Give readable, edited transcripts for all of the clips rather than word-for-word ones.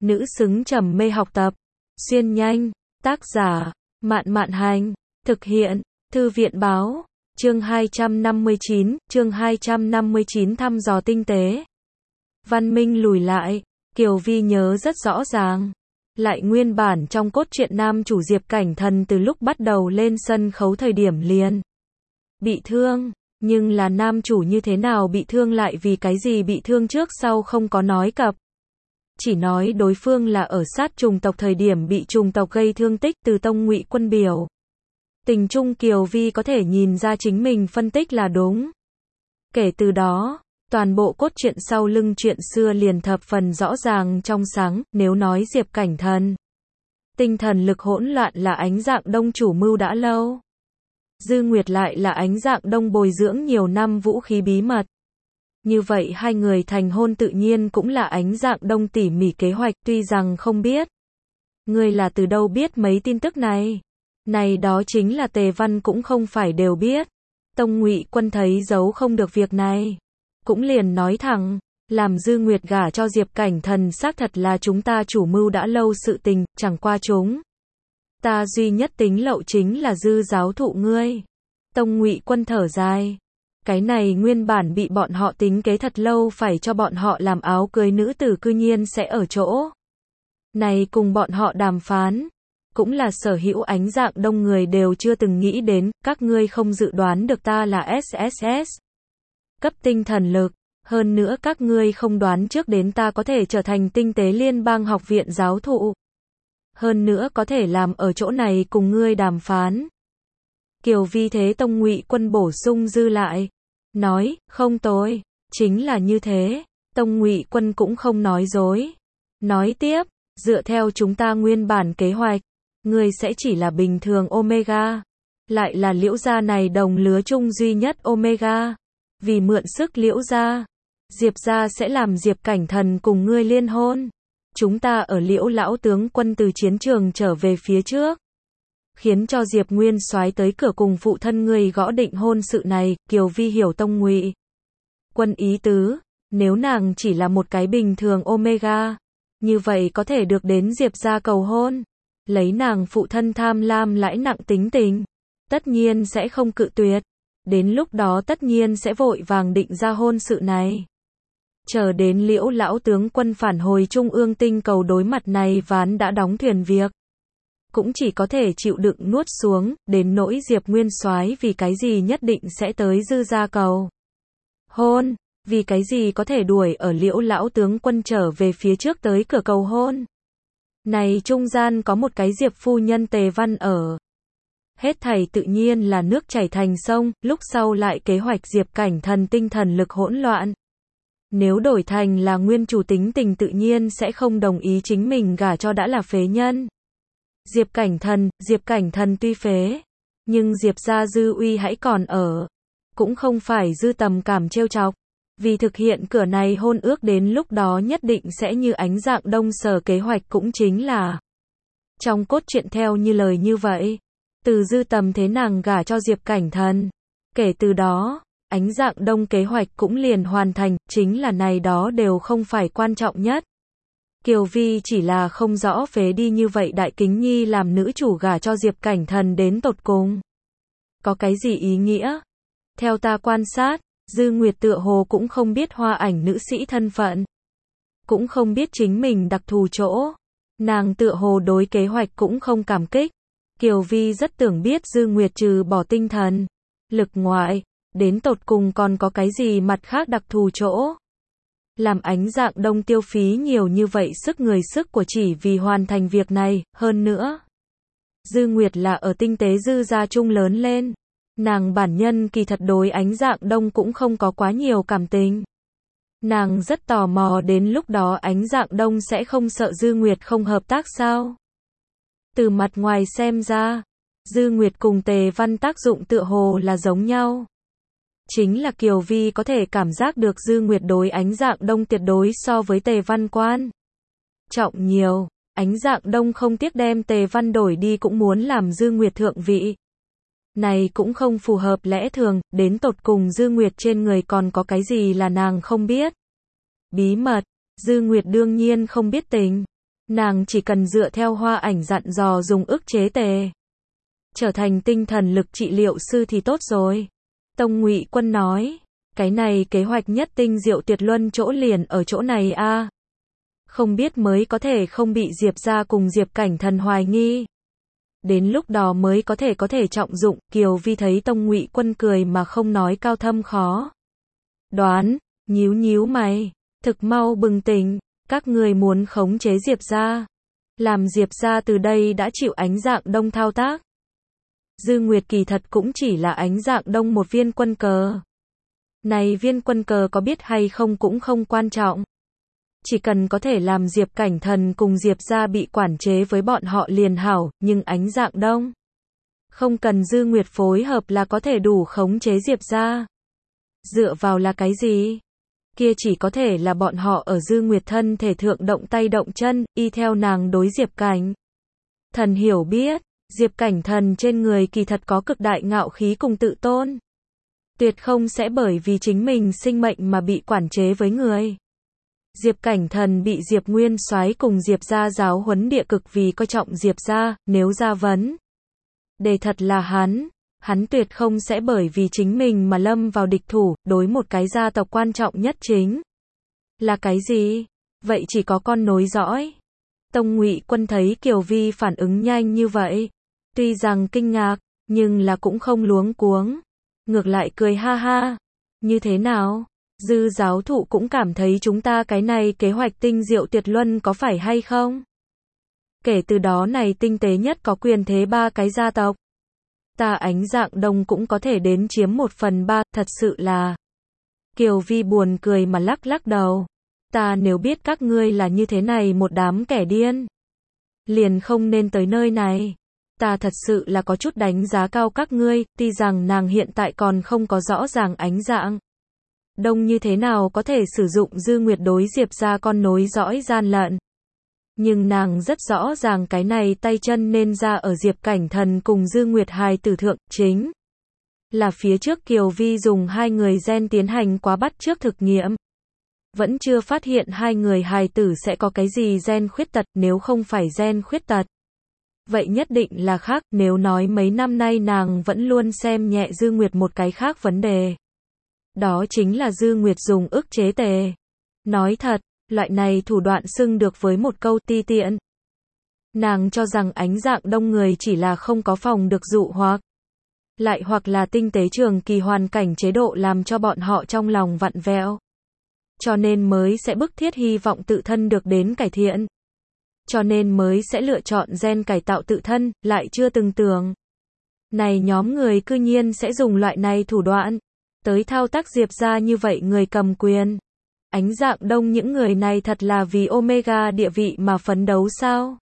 nữ xứng trầm mê học tập. Xuyên nhanh, tác giả, Mạn Mạn Hành, thực hiện, Thư viện Báo, chương 259 thăm dò tinh tế. Văn minh lùi lại, Kiều Vi nhớ rất rõ ràng. Lại nguyên bản trong cốt truyện nam chủ Diệp Cảnh Thần từ lúc bắt đầu lên sân khấu thời điểm liền bị thương, nhưng là nam chủ như thế nào bị thương lại vì cái gì bị thương trước sau không có nói cập. Chỉ nói đối phương là ở sát trùng tộc thời điểm bị trùng tộc gây thương tích từ Tông Ngụy Quân biểu. Tình trung Kiều Vi có thể nhìn ra chính mình phân tích là đúng. Kể từ đó, toàn bộ cốt truyện sau lưng chuyện xưa liền thập phần rõ ràng trong sáng. Nếu nói Diệp Cảnh Thần tinh thần lực hỗn loạn là Ánh Dạng Đông chủ mưu đã lâu, Dư Nguyệt lại là Ánh Dạng Đông bồi dưỡng nhiều năm vũ khí bí mật. Như vậy hai người thành hôn tự nhiên cũng là Ánh Dạng Đông tỉ mỉ kế hoạch. Tuy rằng không biết ngươi là từ đâu biết mấy tin tức này, này đó chính là Tề Văn cũng không phải đều biết. Tông Ngụy Quân thấy giấu không được việc này, cũng liền nói thẳng, làm Dư Nguyệt gả cho Diệp Cảnh Thần xác thật là chúng ta chủ mưu đã lâu sự tình, chẳng qua chúng ta duy nhất tính lậu chính là Dư giáo thụ ngươi. Tông Ngụy Quân thở dài, cái này nguyên bản bị bọn họ tính kế thật lâu phải cho bọn họ làm áo cưới nữ tử cư nhiên sẽ ở chỗ này cùng bọn họ đàm phán, cũng là sở hữu Ánh Dạng Đông người đều chưa từng nghĩ đến. Các ngươi không dự đoán được ta là SSS cấp tinh thần lực, hơn nữa các ngươi không đoán trước đến ta có thể trở thành tinh tế liên bang học viện giáo thụ, hơn nữa có thể làm ở chỗ này cùng ngươi đàm phán. Kiều Vi thế Tông Ngụy Quân bổ sung dư lại, nói, không tồi, chính là như thế. Tông Ngụy Quân cũng không nói dối, nói tiếp, dựa theo chúng ta nguyên bản kế hoạch, ngươi sẽ chỉ là bình thường Omega, lại là Liễu gia này đồng lứa chung duy nhất Omega. Vì mượn sức Liễu gia, Diệp gia sẽ làm Diệp Cảnh Thần cùng ngươi liên hôn. Chúng ta ở Liễu lão tướng quân từ chiến trường trở về phía trước, khiến cho Diệp Nguyên Soái tới cửa cùng phụ thân ngươi gõ định hôn sự này. Kiều Vi hiểu Tông Ngụy Quân ý tứ, nếu nàng chỉ là một cái bình thường Omega, như vậy có thể được đến Diệp gia cầu hôn, lấy nàng phụ thân tham lam lãi nặng tính tình, tất nhiên sẽ không cự tuyệt. Đến lúc đó tất nhiên sẽ vội vàng định ra hôn sự này. Chờ đến Liễu lão tướng quân phản hồi Trung ương tinh cầu, đối mặt này ván đã đóng thuyền việc, cũng chỉ có thể chịu đựng nuốt xuống. Đến nỗi Diệp Nguyên Soái vì cái gì nhất định sẽ tới Dư gia cầu hôn, vì cái gì có thể đuổi ở Liễu lão tướng quân trở về phía trước tới cửa cầu hôn. Này trung gian có một cái Diệp phu nhân Tề Văn ở. Hết thảy tự nhiên là nước chảy thành sông. Lúc sau lại kế hoạch Diệp Cảnh Thần tinh thần lực hỗn loạn. Nếu đổi thành là nguyên chủ tính tình tự nhiên sẽ không đồng ý chính mình gả cho đã là phế nhân Diệp Cảnh Thần tuy phế, nhưng Diệp gia dư uy hãy còn ở, cũng không phải dư tầm cảm trêu chọc. Vì thực hiện cửa này hôn ước đến lúc đó nhất định sẽ như Ánh Dạng Đông sở kế hoạch, cũng chính là trong cốt truyện theo như lời như vậy, từ dư tầm thế nàng gả cho Diệp Cảnh Thần. Kể từ đó, Ánh Dạng Đông kế hoạch cũng liền hoàn thành, chính là này đó đều không phải quan trọng nhất. Kiều Vi chỉ là không rõ phế đi như vậy Đại Kính Nhi làm nữ chủ gả cho Diệp Cảnh Thần đến tột cùng có cái gì ý nghĩa. Theo ta quan sát, Dư Nguyệt tựa hồ cũng không biết Hoa Ảnh nữ sĩ thân phận, cũng không biết chính mình đặc thù chỗ. Nàng tựa hồ đối kế hoạch cũng không cảm kích. Kiều Vi rất tưởng biết Dư Nguyệt trừ bỏ tinh thần lực ngoại, đến tột cùng còn có cái gì mặt khác đặc thù chỗ, làm Ánh Dạng Đông tiêu phí nhiều như vậy sức người sức của chỉ vì hoàn thành việc này. Hơn nữa, Dư Nguyệt là ở tinh tế Dư gia chung lớn lên, nàng bản nhân kỳ thật đối Ánh Dạng Đông cũng không có quá nhiều cảm tình. Nàng rất tò mò đến lúc đó Ánh Dạng Đông sẽ không sợ Dư Nguyệt không hợp tác sao. Từ mặt ngoài xem ra, Dư Nguyệt cùng Tề Văn tác dụng tựa hồ là giống nhau. Chính là Kiều Vi có thể cảm giác được Dư Nguyệt đối Ánh Dạng Đông tuyệt đối so với Tề Văn quan trọng nhiều. Ánh Dạng Đông không tiếc đem Tề Văn đổi đi cũng muốn làm Dư Nguyệt thượng vị. Này cũng không phù hợp lẽ thường. Đến tột cùng Dư Nguyệt trên người còn có cái gì là nàng không biết? Bí mật, Dư Nguyệt đương nhiên không biết tình. Nàng chỉ cần dựa theo Hoa Ảnh dặn dò dùng ức chế tề, trở thành tinh thần lực trị liệu sư thì tốt rồi. Tông Ngụy Quân nói, cái này kế hoạch nhất tinh diệu tuyệt luân chỗ liền ở chỗ này a. Không biết mới có thể không bị Diệp gia cùng Diệp Cảnh Thần hoài nghi. Đến lúc đó mới có thể trọng dụng. Kiều Vi thấy Tông Ngụy Quân cười mà không nói cao thâm khó đoán, nhíu nhíu mày, thực mau bừng tỉnh, các người muốn khống chế Diệp gia, làm Diệp gia từ đây đã chịu Ánh Dạng Đông thao tác. Dư Nguyệt kỳ thật cũng chỉ là Ánh Dạng Đông một viên quân cờ. Này viên quân cờ có biết hay không cũng không quan trọng. Chỉ cần có thể làm Diệp Cảnh Thần cùng Diệp gia bị quản chế với bọn họ liền hảo, nhưng Ánh Dạng Đông không cần Dư Nguyệt phối hợp là có thể đủ khống chế Diệp gia. Dựa vào là cái gì? Kia chỉ có thể là bọn họ ở Dư Nguyệt thân thể thượng động tay động chân, y theo nàng đối Diệp Cảnh Thần hiểu biết, Diệp Cảnh Thần trên người kỳ thật có cực đại ngạo khí cùng tự tôn. Tuyệt không sẽ bởi vì chính mình sinh mệnh mà bị quản chế với người. Diệp Cảnh Thần bị Diệp Nguyên Soái cùng Diệp gia giáo huấn địa cực vì coi trọng Diệp gia, nếu ra vấn đề thật là hắn tuyệt không sẽ bởi vì chính mình mà lâm vào địch thủ. Đối một cái gia tộc quan trọng nhất chính là cái gì? Vậy chỉ có con nối dõi. Tông Ngụy Quân thấy Kiều Vi phản ứng nhanh như vậy, tuy rằng kinh ngạc, nhưng là cũng không luống cuống, ngược lại cười ha ha. Như thế nào? Dư giáo thụ cũng cảm thấy chúng ta cái này kế hoạch tinh diệu tuyệt luân có phải hay không? Kể từ đó này tinh tế nhất có quyền thế ba cái gia tộc. Ta Ánh Dạng Đông cũng có thể đến chiếm 1/3, thật sự là. Kiều Vi buồn cười mà lắc lắc đầu. Ta nếu biết các ngươi là như thế này một đám kẻ điên, liền không nên tới nơi này. Ta thật sự là có chút đánh giá cao các ngươi, tuy rằng nàng hiện tại còn không có rõ ràng Ánh Dạng Đông như thế nào có thể sử dụng Dư Nguyệt đối Diệp gia con nối dõi gian lận. Nhưng nàng rất rõ ràng cái này tay chân nên ra ở Diệp Cảnh Thần cùng Dư Nguyệt hài tử thượng, chính là phía trước Kiều Vi dùng hai người gen tiến hành quá bắt chước thực nghiệm. Vẫn chưa phát hiện hai người hài tử sẽ có cái gì gen khuyết tật, nếu không phải gen khuyết tật. Vậy nhất định là khác, nếu nói mấy năm nay nàng vẫn luôn xem nhẹ Dư Nguyệt một cái khác vấn đề. Đó chính là Dư Nguyệt dùng ức chế tề. Nói thật, loại này thủ đoạn xưng được với một câu ti tiện. Nàng cho rằng Ánh Dạng Đông người chỉ là không có phòng được dụ hoặc, lại hoặc là tinh tế trường kỳ hoàn cảnh chế độ làm cho bọn họ trong lòng vặn vẹo. Cho nên mới sẽ bức thiết hy vọng tự thân được đến cải thiện. Cho nên mới sẽ lựa chọn gen cải tạo tự thân, lại chưa từng tưởng. Này nhóm người cư nhiên sẽ dùng loại này thủ đoạn tới thao tác Diệp gia như vậy người cầm quyền. Ánh Dạng Đông những người này thật là vì Omega địa vị mà phấn đấu sao?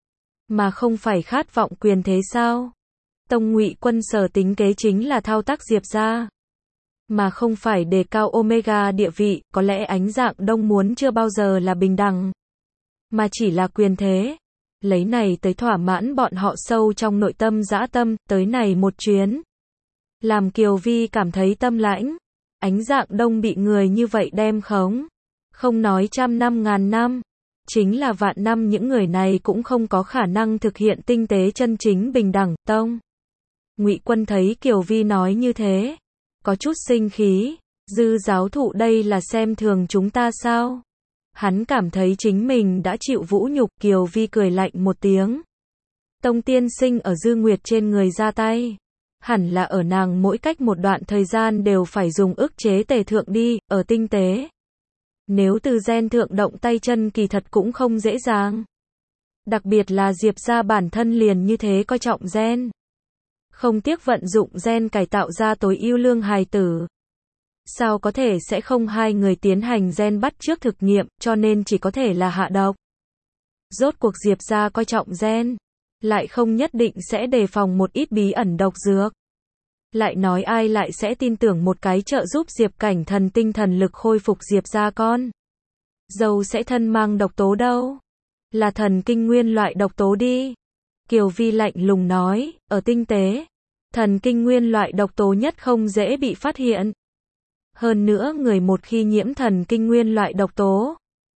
Mà không phải khát vọng quyền thế sao? Tông Ngụy Quân sở tính kế chính là thao tác Diệp gia, mà không phải đề cao Omega địa vị. Có lẽ Ánh Dạng Đông muốn chưa bao giờ là bình đẳng, mà chỉ là quyền thế. Lấy này tới thỏa mãn bọn họ sâu trong nội tâm dã tâm. Tới này một chuyến, làm Kiều Vi cảm thấy tâm lãnh. Ánh Dạng Đông bị người như vậy đem khống, không nói trăm năm ngàn năm, chính là vạn năm những người này cũng không có khả năng thực hiện tinh tế chân chính bình đẳng. Tông Ngụy Quân thấy Kiều Vi nói như thế, có chút sinh khí. Dư giáo thụ đây là xem thường chúng ta sao? Hắn cảm thấy chính mình đã chịu vũ nhục. Kiều Vi cười lạnh một tiếng. Tông tiên sinh ở Dư Nguyệt trên người ra tay, hẳn là ở nàng mỗi cách một đoạn thời gian đều phải dùng ức chế tề thượng đi, ở tinh tế. Nếu từ gen thượng động tay chân kỳ thật cũng không dễ dàng. Đặc biệt là Diệp gia bản thân liền như thế coi trọng gen. Không tiếc vận dụng gen cải tạo ra tối ưu lương hài tử. Sao có thể sẽ không hai người tiến hành gen bắt chước thực nghiệm, cho nên chỉ có thể là hạ độc. Rốt cuộc Diệp gia coi trọng gen, lại không nhất định sẽ đề phòng một ít bí ẩn độc dược. Lại nói ai lại sẽ tin tưởng một cái trợ giúp Diệp Cảnh Thần tinh thần lực khôi phục Diệp gia con dâu sẽ thân mang độc tố đâu? Là thần kinh nguyên loại độc tố đi. Kiều Vi lạnh lùng nói, ở tinh tế, thần kinh nguyên loại độc tố nhất không dễ bị phát hiện. Hơn nữa người một khi nhiễm thần kinh nguyên loại độc tố,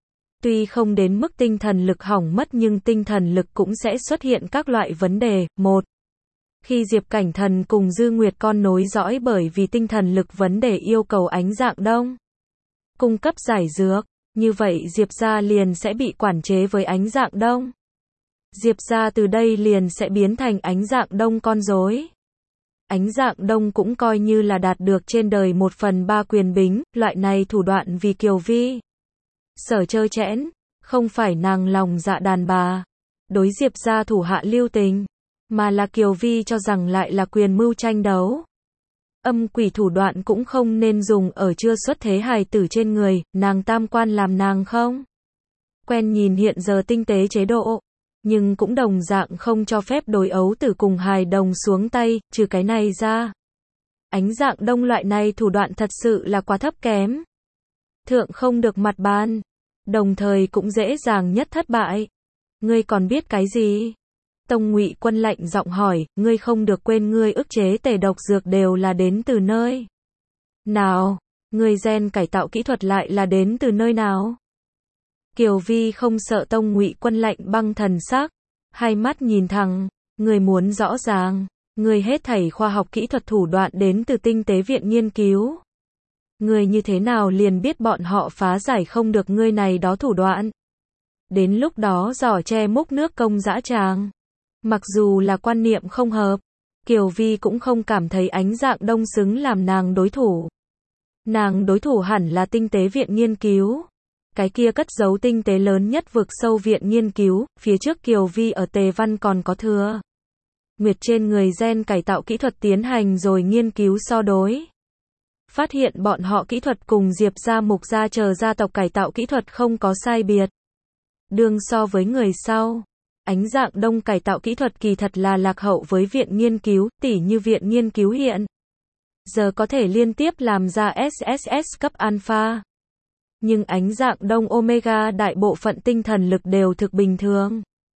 Tuy không đến mức tinh thần lực hỏng mất nhưng tinh thần lực cũng sẽ xuất hiện các loại vấn đề. Một, khi Diệp Cảnh Thần cùng Dư Nguyệt con nối dõi bởi vì tinh thần lực vấn đề yêu cầu Ánh Dạng Đông cung cấp giải dược, như vậy Diệp gia liền sẽ bị quản chế với Ánh Dạng Đông. Diệp gia từ đây liền sẽ biến thành Ánh Dạng Đông con rối. Ánh Dạng Đông cũng coi như là đạt được trên đời 1/3 quyền bính, loại này thủ đoạn vì Kiều Vi sở trơ trẽn, không phải nàng lòng dạ đàn bà, đối Diệp gia thủ hạ lưu tình, mà là Kiều Vi cho rằng lại là quyền mưu tranh đấu. Âm quỷ thủ đoạn cũng không nên dùng ở chưa xuất thế hài tử trên người, nàng tam quan làm nàng không quen nhìn hiện giờ tinh tế chế độ, nhưng cũng đồng dạng không cho phép đối ấu tử cùng hài đồng xuống tay, trừ cái này ra. Ánh Dạng Đông loại này thủ đoạn thật sự là quá thấp kém. Thượng không được mặt bàn, đồng thời cũng dễ dàng nhất thất bại. Ngươi còn biết cái gì? Tông Ngụy Quân lạnh giọng hỏi, ngươi không được quên ngươi ức chế tề độc dược đều là đến từ nơi nào? Ngươi gen cải tạo kỹ thuật lại là đến từ nơi nào? Kiều Vi không sợ Tông Ngụy Quân lạnh băng thần sắc, hai mắt nhìn thẳng, ngươi muốn rõ ràng, ngươi hết thảy khoa học kỹ thuật thủ đoạn đến từ tinh tế viện nghiên cứu. Ngươi như thế nào liền biết bọn họ phá giải không được ngươi này đó thủ đoạn? Đến lúc đó giỏ tre múc nước công dã tràng. Mặc dù là quan niệm không hợp, Kiều Vi cũng không cảm thấy Ánh Dạng Đông xứng làm nàng đối thủ. Nàng đối thủ hẳn là tinh tế viện nghiên cứu. Cái kia cất giấu tinh tế lớn nhất vực sâu viện nghiên cứu, phía trước Kiều Vi ở Tề Văn còn có thừa Nguyệt trên người gen cải tạo kỹ thuật tiến hành rồi nghiên cứu so đối. Phát hiện bọn họ kỹ thuật cùng Diệp gia Mục gia chờ gia tộc cải tạo kỹ thuật không có sai biệt. Đương so với người sau, Ánh Dạng Đông cải tạo kỹ thuật kỳ thật là lạc hậu với viện nghiên cứu, tỉ như viện nghiên cứu hiện giờ có thể liên tiếp làm ra SSS cấp alpha. Nhưng Ánh Dạng Đông Omega đại bộ phận tinh thần lực đều thực bình thường.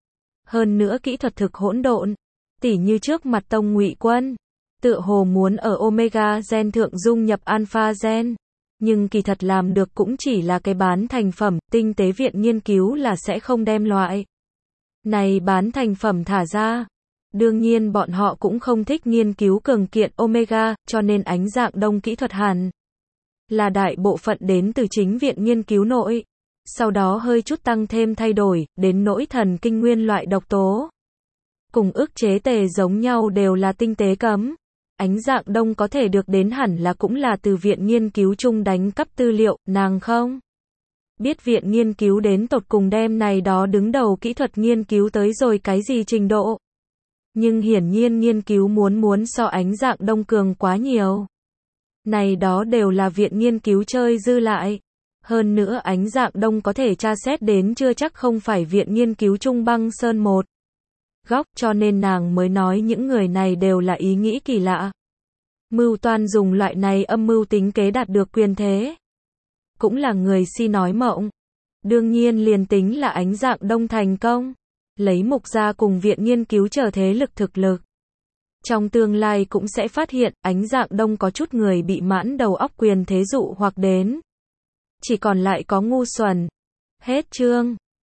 Hơn nữa kỹ thuật thực hỗn độn, tỉ như trước mặt Tông Ngụy Quân, tựa hồ muốn ở Omega gen thượng dung nhập alpha gen. Nhưng kỳ thật làm được cũng chỉ là cái bán thành phẩm, tinh tế viện nghiên cứu là sẽ không đem loại này bán thành phẩm thả ra. Đương nhiên bọn họ cũng không thích nghiên cứu cường kiện Omega, cho nên Ánh Dạng Đông kỹ thuật hẳn là đại bộ phận đến từ chính viện nghiên cứu nội. Sau đó hơi chút tăng thêm thay đổi, đến nỗi thần kinh nguyên loại độc tố. Cùng ức chế tề giống nhau đều là tinh tế cấm. Ánh Dạng Đông có thể được đến hẳn là cũng là từ viện nghiên cứu chung đánh cắp tư liệu, nàng không biết viện nghiên cứu đến tột cùng đem này đó đứng đầu kỹ thuật nghiên cứu tới rồi cái gì trình độ. Nhưng hiển nhiên nghiên cứu muốn so Ánh Dạng Đông cường quá nhiều. Này đó đều là viện nghiên cứu chơi dư lại. Hơn nữa Ánh Dạng Đông có thể tra xét đến chưa chắc không phải viện nghiên cứu chung băng sơn một góc, cho nên nàng mới nói những người này đều là ý nghĩ kỳ lạ. Mưu toan dùng loại này âm mưu tính kế đạt được quyền thế. Cũng là người si nói mộng. Đương nhiên liền tính là Ánh Dạng Đông thành công, lấy Mục gia cùng viện nghiên cứu trở thế lực thực lực. Trong tương lai cũng sẽ phát hiện Ánh Dạng Đông có chút người bị mãn đầu óc quyền thế dụ hoặc đến. Chỉ còn lại có ngu xuẩn. Hết chương.